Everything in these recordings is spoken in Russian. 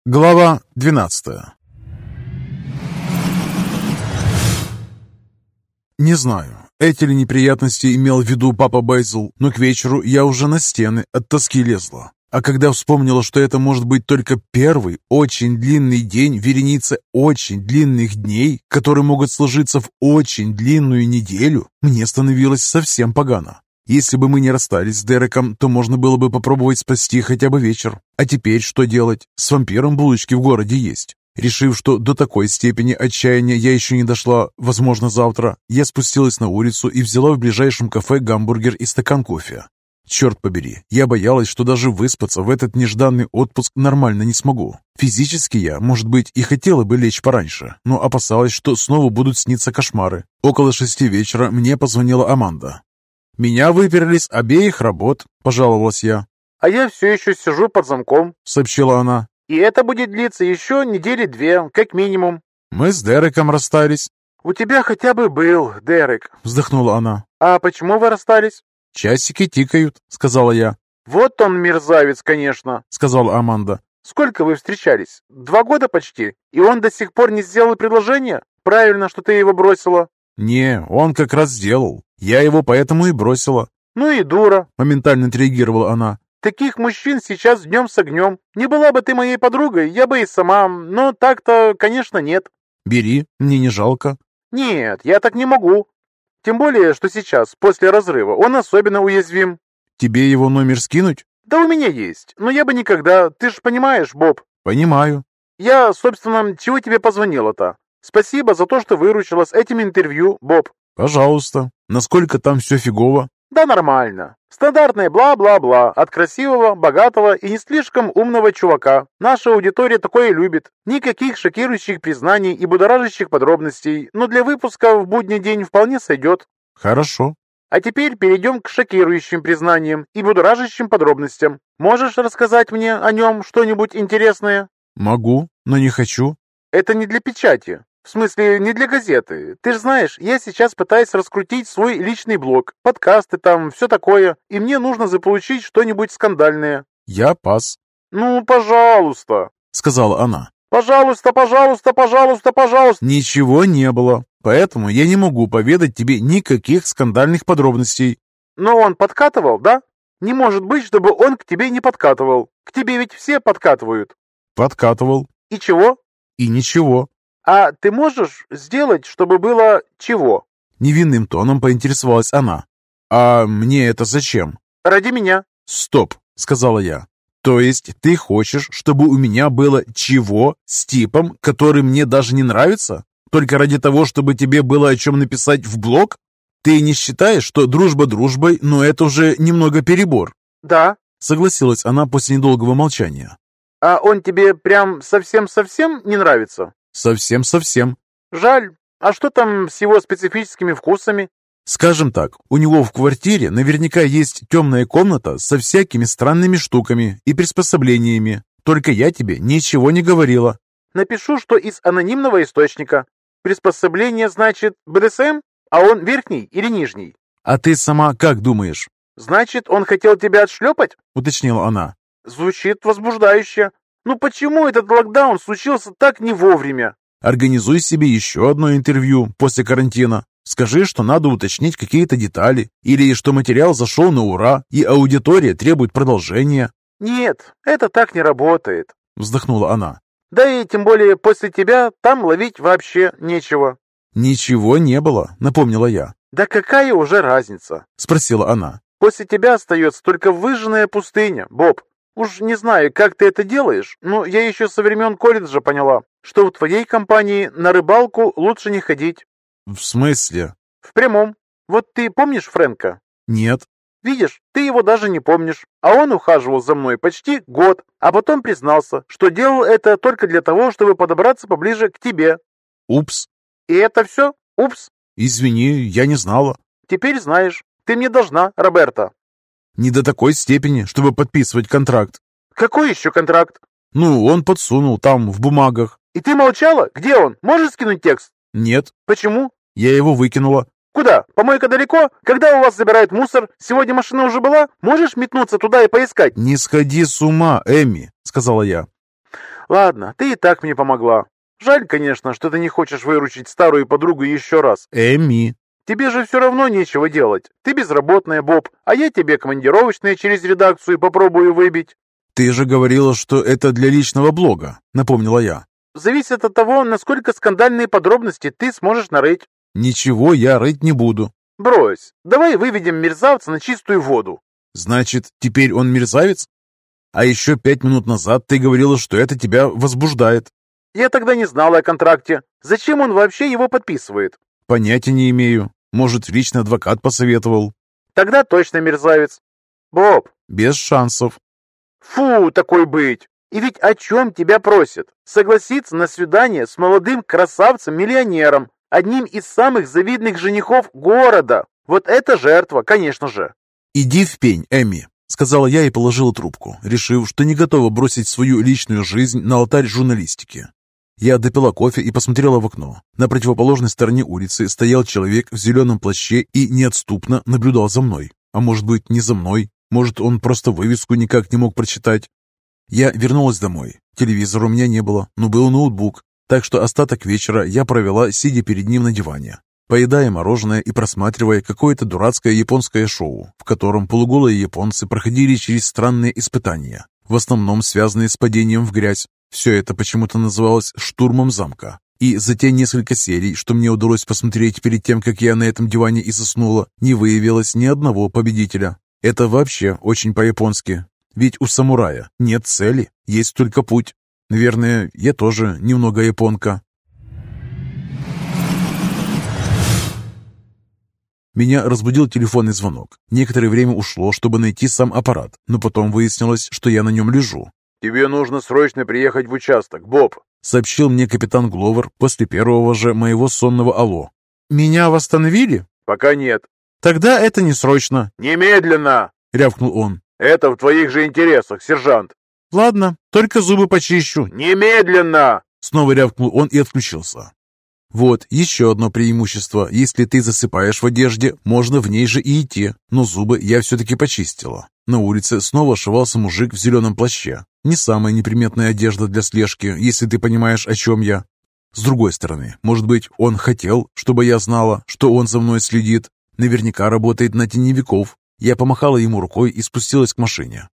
Глава 12. Не знаю, эти ли неприятности имел в виду папа Бейзл, но к вечеру я уже на стены от тоски лезла. А когда вспомнила, что это может быть только первый, очень длинный день вереницы очень длинных дней, которые могут сложиться в очень длинную неделю, мне становилось совсем погано. Если бы мы не расстались с Дереком, то можно было бы попробовать спасти хотя бы вечер. А теперь что делать? С вампиром булочки в городе есть. Решив, что до такой степени отчаяния я еще не дошла, возможно, завтра, я спустилась на улицу и взяла в ближайшем кафе гамбургер и стакан кофе. Черт побери, я боялась, что даже выспаться в этот нежданный отпуск нормально не смогу. Физически я, может быть, и хотела бы лечь пораньше, но опасалась, что снова будут сниться кошмары. Около 6 вечера мне позвонила Аманда. «Меня выперли с обеих работ», – пожаловалась я. «А я все еще сижу под замком», – сообщила она. «И это будет длиться еще недели 2, как минимум». «Мы с Дереком расстались». «У тебя хотя бы был Дерек», – вздохнула она. «А почему вы расстались?» «Часики тикают», – сказала я. «Вот он мерзавец, конечно», – сказала Аманда. «Сколько вы встречались? 2 года почти? И он до сих пор не сделал предложение? Правильно, что ты его бросила». «Не, он как раз сделал. Я его поэтому и бросила». «Ну и дура», – моментально отреагировала она. «Таких мужчин сейчас днем с огнем. Не была бы ты моей подругой, я бы и сама, но так-то, конечно, нет». «Бери, мне не жалко». «Нет, я так не могу. Тем более, что сейчас, после разрыва, он особенно уязвим». «Тебе его номер скинуть?» «Да у меня есть, но я бы никогда, ты ж понимаешь, Боб». «Понимаю». «Я, собственно, чего тебе позвонила-то? Спасибо за то, что выручила с этим интервью, Боб». «Пожалуйста. Насколько там все фигово?» «Да нормально. Стандартное бла-бла-бла от красивого, богатого и не слишком умного чувака. Наша аудитория такое любит. Никаких шокирующих признаний и будоражащих подробностей, но для выпуска в будний день вполне сойдет». «Хорошо». «А теперь перейдем к шокирующим признаниям и будоражащим подробностям. Можешь рассказать мне о нем что-нибудь интересное?» «Могу, но не хочу». «Это не для печати. В смысле, не для газеты. Ты же знаешь, я сейчас пытаюсь раскрутить свой личный блог, подкасты там, все такое, и мне нужно заполучить что-нибудь скандальное». «Я пас», «Ну, пожалуйста», — сказала она. «Пожалуйста, пожалуйста, пожалуйста, пожалуйста». «Ничего не было, поэтому я не могу поведать тебе никаких скандальных подробностей». «Но он подкатывал, да? Не может быть, чтобы он к тебе не подкатывал. К тебе ведь все подкатывают». «Подкатывал». «И чего?» «И ничего». «А ты можешь сделать, чтобы было чего?» Невинным тоном поинтересовалась она. «А мне это зачем?» «Ради меня». «Стоп», — сказала я. «То есть ты хочешь, чтобы у меня было чего с типом, который мне даже не нравится? Только ради того, чтобы тебе было о чем написать в блог? Ты не считаешь, что дружба дружбой, но это уже немного перебор?» «Да». Согласилась она после недолгого молчания. «А он тебе прям совсем-совсем не нравится?» «Совсем-совсем». «Жаль. А что там с его специфическими вкусами?» «Скажем так, у него в квартире наверняка есть темная комната со всякими странными штуками и приспособлениями. Только я тебе ничего не говорила». «Напишу, что из анонимного источника. Приспособление значит БДСМ? А он верхний или нижний?» «А ты сама как думаешь?» «Значит, он хотел тебя отшлепать?» — уточнила она. «Звучит возбуждающе. Ну почему этот локдаун случился так не вовремя?» «Организуй себе еще одно интервью после карантина. Скажи, что надо уточнить какие-то детали, или что материал зашел на ура, и аудитория требует продолжения». «Нет, это так не работает», — вздохнула она. «Да и тем более после тебя там ловить вообще нечего». «Ничего не было», — напомнила я. «Да какая уже разница?» — спросила она. «После тебя остается только выжженная пустыня, Боб. Уж не знаю, как ты это делаешь, но я еще со времен колледжа поняла, что в твоей компании на рыбалку лучше не ходить». «В смысле?» «В прямом. Вот ты помнишь Фрэнка?» «Нет». «Видишь, ты его даже не помнишь, а он ухаживал за мной почти год, а потом признался, что делал это только для того, чтобы подобраться поближе к тебе». «Упс». «И это все? Упс?» «Извини, я не знала». «Теперь знаешь. Ты мне должна, Роберта». «Не до такой степени, чтобы подписывать контракт». «Какой еще контракт?» «Ну, он подсунул там, в бумагах». «И ты молчала? Где он? Можешь скинуть текст?» «Нет». «Почему?» «Я его выкинула». «Куда? Помойка далеко? Когда у вас забирают мусор? Сегодня машина уже была? Можешь метнуться туда и поискать?» «Не сходи с ума, Эми», — сказала я. Ладно, ты и так мне помогла. Жаль, конечно, что ты не хочешь выручить старую подругу еще раз. Эми. Тебе же все равно нечего делать. Ты безработная, Боб, а я тебе командировочные через редакцию попробую выбить. Ты же говорила, что это для личного блога, напомнила я. Зависит от того, насколько скандальные подробности ты сможешь нарыть. Ничего я рыть не буду. Брось, давай выведем мерзавца на чистую воду. Значит, теперь он мерзавец? А еще 5 минут назад ты говорила, что это тебя возбуждает. Я тогда не знала о контракте. Зачем он вообще его подписывает? Понятия не имею. Может, личный адвокат посоветовал. Тогда точно мерзавец. Боб. Без шансов. Фу, такой быть. И ведь о чем тебя просят? Согласиться на свидание с молодым красавцем-миллионером, одним из самых завидных женихов города. Вот это жертва, конечно же. Иди в пень, Эми, сказала я и положила трубку, решив, что не готова бросить свою личную жизнь на алтарь журналистики. Я допила кофе и посмотрела в окно. На противоположной стороне улицы стоял человек в зеленом плаще и неотступно наблюдал за мной. А может быть, не за мной? Может, он просто вывеску никак не мог прочитать? Я вернулась домой. Телевизора у меня не было, но был ноутбук, так что остаток вечера я провела, сидя перед ним на диване, поедая мороженое и просматривая какое-то дурацкое японское шоу, в котором полуголые японцы проходили через странные испытания, в основном связанные с падением в грязь. Все это почему-то называлось «Штурмом замка». И за те несколько серий, что мне удалось посмотреть перед тем, как я на этом диване и заснула, не выявилось ни одного победителя. Это вообще очень по-японски. Ведь у самурая нет цели, есть только путь. Наверное, я тоже немного японка. Меня разбудил телефонный звонок. Некоторое время ушло, чтобы найти сам аппарат, но потом выяснилось, что я на нем лежу. «Тебе нужно срочно приехать в участок, Боб», — сообщил мне капитан Гловер после первого же моего сонного алло. «Меня восстановили?» «Пока нет». «Тогда это не срочно». «Немедленно!» — рявкнул он. «Это в твоих же интересах, сержант». «Ладно, только зубы почищу». «Немедленно!» — снова рявкнул он и отключился. Вот еще одно преимущество. Если ты засыпаешь в одежде, можно в ней же и идти. Но зубы я все-таки почистила. На улице снова ошивался мужик в зеленом плаще. Не самая неприметная одежда для слежки, если ты понимаешь, о чем я. С другой стороны, может быть, он хотел, чтобы я знала, что он за мной следит. Наверняка работает на теневиков. Я помахала ему рукой и спустилась к машине.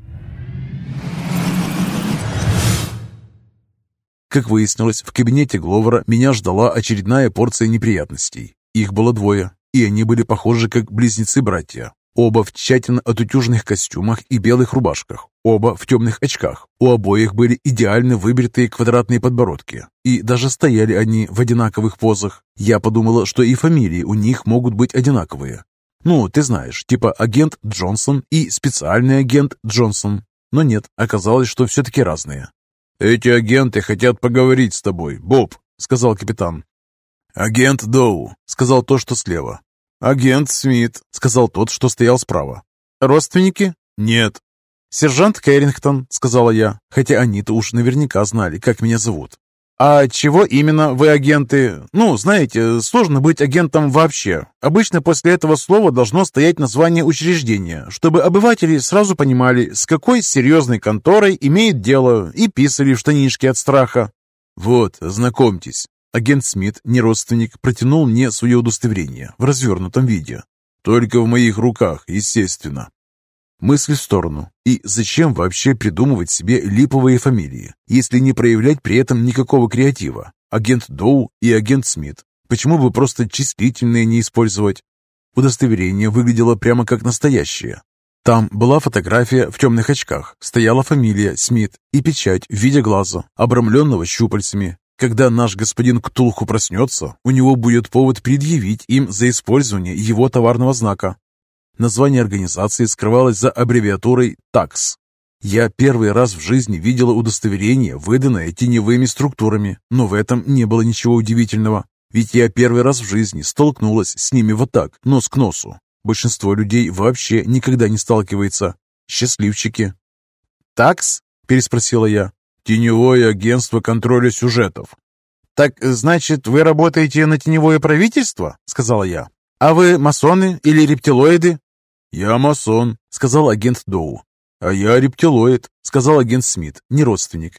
Как выяснилось, в кабинете Гловера меня ждала очередная порция неприятностей. Их было двое, и они были похожи как близнецы-братья. Оба в тщательно отутюженных костюмах и белых рубашках, оба в темных очках. У обоих были идеально выбритые квадратные подбородки, и даже стояли они в одинаковых позах. Я подумала, что и фамилии у них могут быть одинаковые. Ну, ты знаешь, типа агент Джонсон и специальный агент Джонсон. Но нет, оказалось, что все-таки разные. «Эти агенты хотят поговорить с тобой, Боб», — сказал капитан. «Агент Доу», — сказал тот, что слева. «Агент Смит», — сказал тот, что стоял справа. «Родственники?» «Нет». «Сержант Кэррингтон», — сказала я, хотя они-то уж наверняка знали, как меня зовут. «А чего именно вы агенты? Ну, знаете, сложно быть агентом вообще. Обычно после этого слова должно стоять название учреждения, чтобы обыватели сразу понимали, с какой серьезной конторой имеет дело, и писали в штанишки от страха». «Вот, знакомьтесь». Агент Смит, не родственник, протянул мне свое удостоверение в развернутом виде. «Только в моих руках, естественно». Мысли в сторону. И зачем вообще придумывать себе липовые фамилии, если не проявлять при этом никакого креатива? Агент Доу и агент Смит. Почему бы просто числительные не использовать? Удостоверение выглядело прямо как настоящее. Там была фотография в темных очках, стояла фамилия Смит и печать в виде глаза, обрамленного щупальцами. Когда наш господин Ктулху проснется, у него будет повод предъявить им за использование его товарного знака. Название организации скрывалось за аббревиатурой ТАКС. Я первый раз в жизни видела удостоверение, выданное теневыми структурами, но в этом не было ничего удивительного, ведь я первый раз в жизни столкнулась с ними вот так, нос к носу. Большинство людей вообще никогда не сталкивается. Счастливчики. «ТАКС?» – переспросила я. «Теневое агентство контроля сюжетов». «Так, значит, вы работаете на теневое правительство?» – сказала я. «А вы масоны или рептилоиды?» «Я масон», — сказал агент Доу. «А я рептилоид», — сказал агент Смит, не родственник.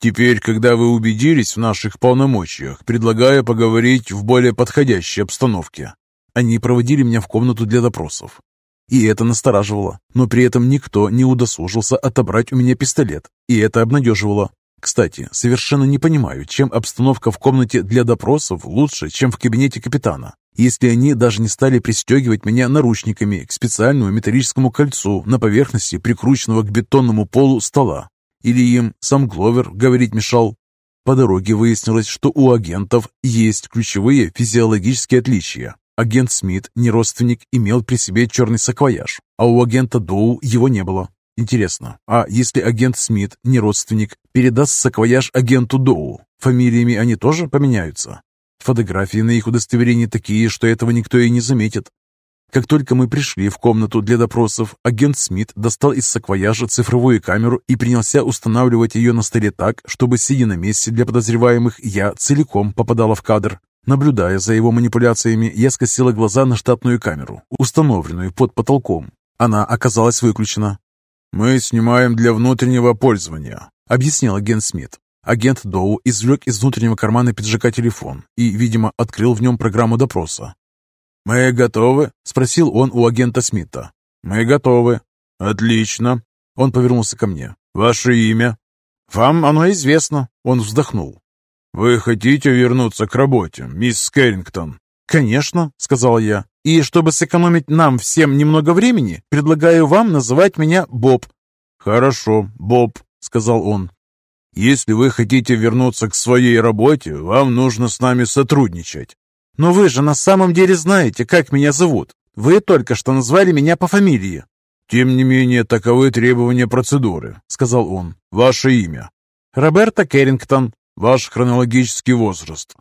Теперь, когда вы убедились в наших полномочиях, предлагаю поговорить в более подходящей обстановке». Они проводили меня в комнату для допросов. И это настораживало, но при этом никто не удосужился отобрать у меня пистолет, и это обнадеживало. Кстати, совершенно не понимаю, чем обстановка в комнате для допросов лучше, чем в кабинете капитана, если они даже не стали пристегивать меня наручниками к специальному металлическому кольцу на поверхности прикрученного к бетонному полу стола. Или им сам Гловер говорить мешал. По дороге выяснилось, что у агентов есть ключевые физиологические отличия. Агент Смит, не родственник, имел при себе черный саквояж, а у агента Доу его не было. Интересно, а если агент Смит, не родственник, передаст саквояж агенту Доу, фамилиями они тоже поменяются? Фотографии на их удостоверении такие, что этого никто и не заметит. Как только мы пришли в комнату для допросов, агент Смит достал из саквояжа цифровую камеру и принялся устанавливать ее на столе так, чтобы, сидя на месте для подозреваемых, я целиком попадала в кадр. Наблюдая за его манипуляциями, я скосила глаза на штатную камеру, установленную под потолком. Она оказалась выключена. «Мы снимаем для внутреннего пользования», — объяснил агент Смит. Агент Доу извлек из внутреннего кармана пиджака телефон и, видимо, открыл в нем программу допроса. «Мы готовы?» — спросил он у агента Смита. «Мы готовы». «Отлично». Он повернулся ко мне. «Ваше имя?» «Вам оно известно». Он вздохнул. «Вы хотите вернуться к работе, мисс Кэррингтон?» «Конечно», — сказала я. «И чтобы сэкономить нам всем немного времени, предлагаю вам называть меня Боб». «Хорошо, Боб», — сказал он. «Если вы хотите вернуться к своей работе, вам нужно с нами сотрудничать». «Но вы же на самом деле знаете, как меня зовут. Вы только что назвали меня по фамилии». «Тем не менее, таковы требования процедуры», — сказал он. «Ваше имя?» «Роберта Кэррингтон». «Ваш хронологический возраст?»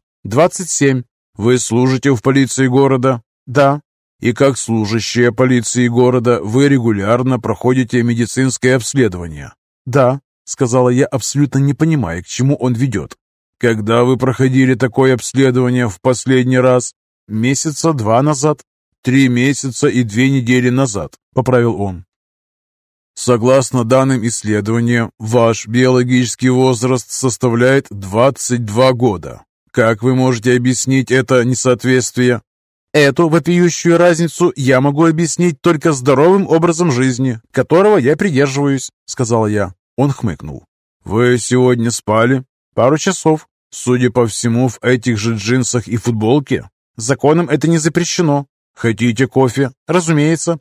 27. «Вы служите в полиции города?» «Да». «И как служащая полиции города вы регулярно проходите медицинское обследование?» «Да», — сказала я, абсолютно не понимая, к чему он ведет. «Когда вы проходили такое обследование в последний раз?» «Месяца 2 назад». 3 месяца и 2 недели назад», — поправил он. «Согласно данным исследования, ваш биологический возраст составляет 22 года. Как вы можете объяснить это несоответствие?» «Эту вопиющую разницу я могу объяснить только здоровым образом жизни, которого я придерживаюсь», — сказала я. Он хмыкнул. «Вы сегодня спали?» «Пару часов». «Судя по всему, в этих же джинсах и футболке?» «Законом это не запрещено». «Хотите кофе?» «Разумеется».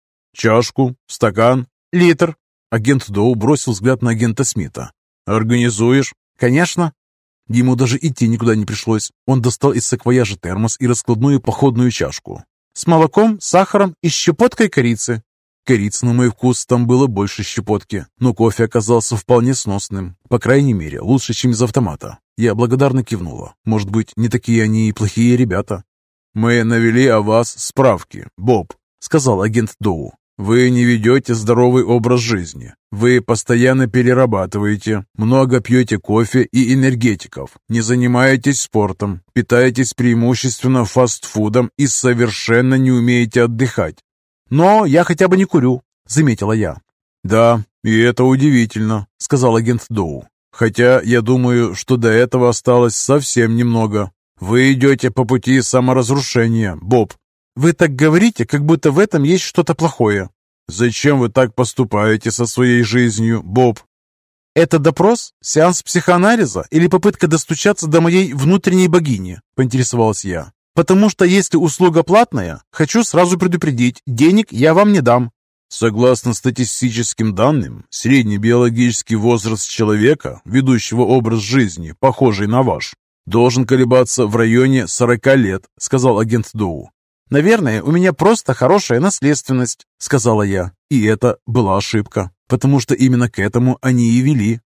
«Чашку? Стакан?» «Литр». Агент Доу бросил взгляд на агента Смита. «Организуешь?» «Конечно». Ему даже идти никуда не пришлось. Он достал из саквояжа термос и раскладную походную чашку. «С молоком, сахаром и щепоткой корицы». Корицы, на мой вкус, там было больше щепотки, но кофе оказался вполне сносным. По крайней мере, лучше, чем из автомата. Я благодарно кивнула. Может быть, не такие они и плохие ребята. «Мы навели о вас справки, Боб», — сказал агент Доу. «Вы не ведете здоровый образ жизни. Вы постоянно перерабатываете, много пьете кофе и энергетиков, не занимаетесь спортом, питаетесь преимущественно фастфудом и совершенно не умеете отдыхать». «Но я хотя бы не курю», — заметила я. «Да, и это удивительно», — сказал агент Доу. «Хотя я думаю, что до этого осталось совсем немного. Вы идете по пути саморазрушения, Боб». «Вы так говорите, как будто в этом есть что-то плохое». «Зачем вы так поступаете со своей жизнью, Боб?» «Это допрос? Сеанс психоанализа или попытка достучаться до моей внутренней богини?» — поинтересовалась я. «Потому что если услуга платная, хочу сразу предупредить, денег я вам не дам». Согласно статистическим данным, средний биологический возраст человека, ведущего образ жизни, похожий на ваш, должен колебаться в районе 40 лет, сказал агент Доу. «Наверное, у меня просто хорошая наследственность», — сказала я. И это была ошибка, потому что именно к этому они и вели.